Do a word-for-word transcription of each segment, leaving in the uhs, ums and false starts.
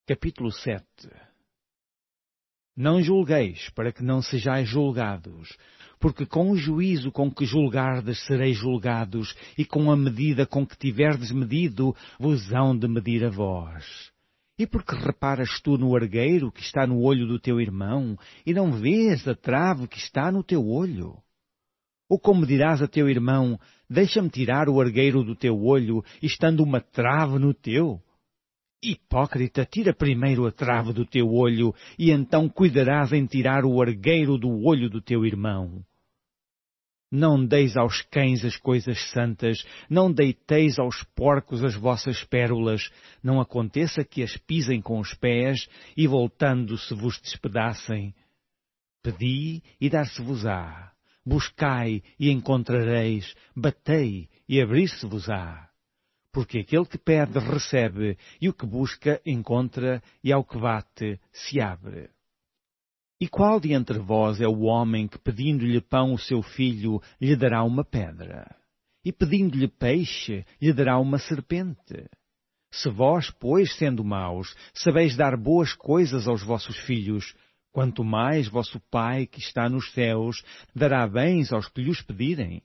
Capítulo sete. Não julgueis, para que não sejais julgados, porque com o juízo com que julgardes sereis julgados, e com a medida com que tiverdes medido, vos hão de medir a vós. E porque reparas tu no argueiro que está no olho do teu irmão, e não vês a trave que está no teu olho? Ou como dirás a teu irmão, deixa-me tirar o argueiro do teu olho, estando uma trave no teu? Hipócrita, tira primeiro a trave do teu olho, e então cuidarás em tirar o argueiro do olho do teu irmão. Não deis aos cães as coisas santas, não deiteis aos porcos as vossas pérolas, não aconteça que as pisem com os pés, e voltando-se vos despedacem. Pedi, e dar-se-vos-á. Buscai, e encontrareis. Batei, e abrir-se-vos-á. Porque aquele que pede, recebe, e o que busca, encontra, e ao que bate, se abre. E qual de entre vós é o homem que, pedindo-lhe pão o seu filho, lhe dará uma pedra? E pedindo-lhe peixe, lhe dará uma serpente? Se vós, pois, sendo maus, sabeis dar boas coisas aos vossos filhos, quanto mais vosso Pai, que está nos céus, dará bens aos que lhos pedirem.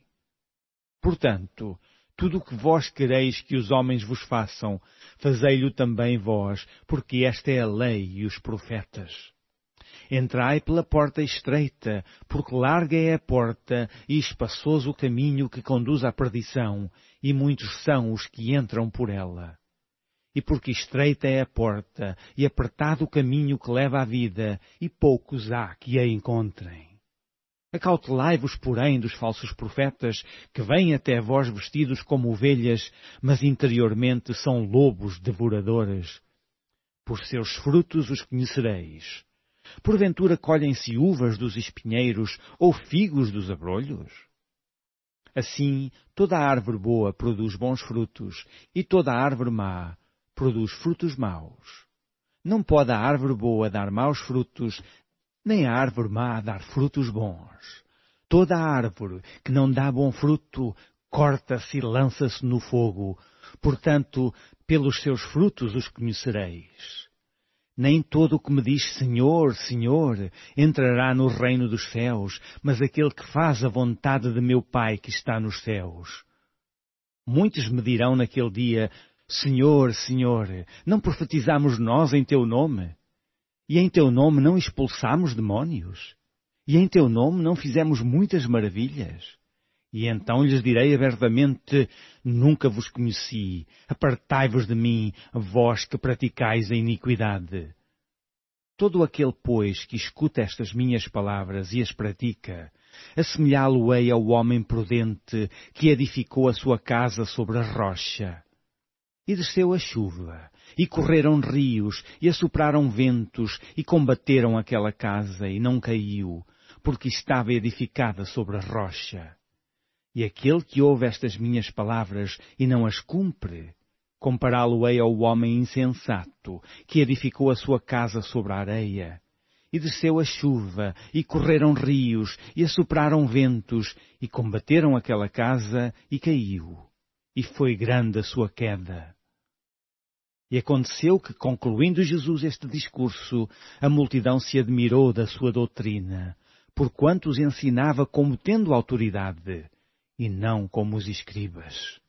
Portanto, tudo o que vós quereis que os homens vos façam, fazei-lo também vós, porque esta é a lei e os profetas. Entrai pela porta estreita, porque larga é a porta e espaçoso o caminho que conduz à perdição, e muitos são os que entram por ela. E porque estreita é a porta e apertado o caminho que leva à vida, e poucos há que a encontrem. Acautelai-vos, porém, dos falsos profetas, que vêm até vós vestidos como ovelhas, mas interiormente são lobos devoradores. Por seus frutos os conhecereis. Porventura colhem-se uvas dos espinheiros ou figos dos abrolhos? Assim, toda a árvore boa produz bons frutos, e toda a árvore má produz frutos maus. Não pode a árvore boa dar maus frutos, nem a árvore má dar frutos bons. Toda a árvore que não dá bom fruto, corta-se e lança-se no fogo. Portanto, pelos seus frutos os conhecereis. Nem todo o que me diz Senhor, Senhor, entrará no reino dos céus, mas aquele que faz a vontade de meu Pai que está nos céus. Muitos me dirão naquele dia, Senhor, Senhor, não profetizamos nós em teu nome? E em teu nome não expulsamos demónios? E em teu nome não fizemos muitas maravilhas? E então lhes direi abertamente, nunca vos conheci, apartai-vos de mim, vós que praticais a iniquidade. Todo aquele, pois, que escuta estas minhas palavras e as pratica, assemelhá-lo-ei ao homem prudente que edificou a sua casa sobre a rocha. E desceu a chuva, e correram rios, e assopraram ventos, e combateram aquela casa, e não caiu, porque estava edificada sobre a rocha. E aquele que ouve estas minhas palavras e não as cumpre, compará-lo-ei ao homem insensato, que edificou a sua casa sobre a areia. E desceu a chuva, e correram rios, e assopraram ventos, e combateram aquela casa, e caiu. E foi grande a sua queda. E aconteceu que, concluindo Jesus este discurso, a multidão se admirou da sua doutrina, porquanto os ensinava como tendo autoridade, e não como os escribas.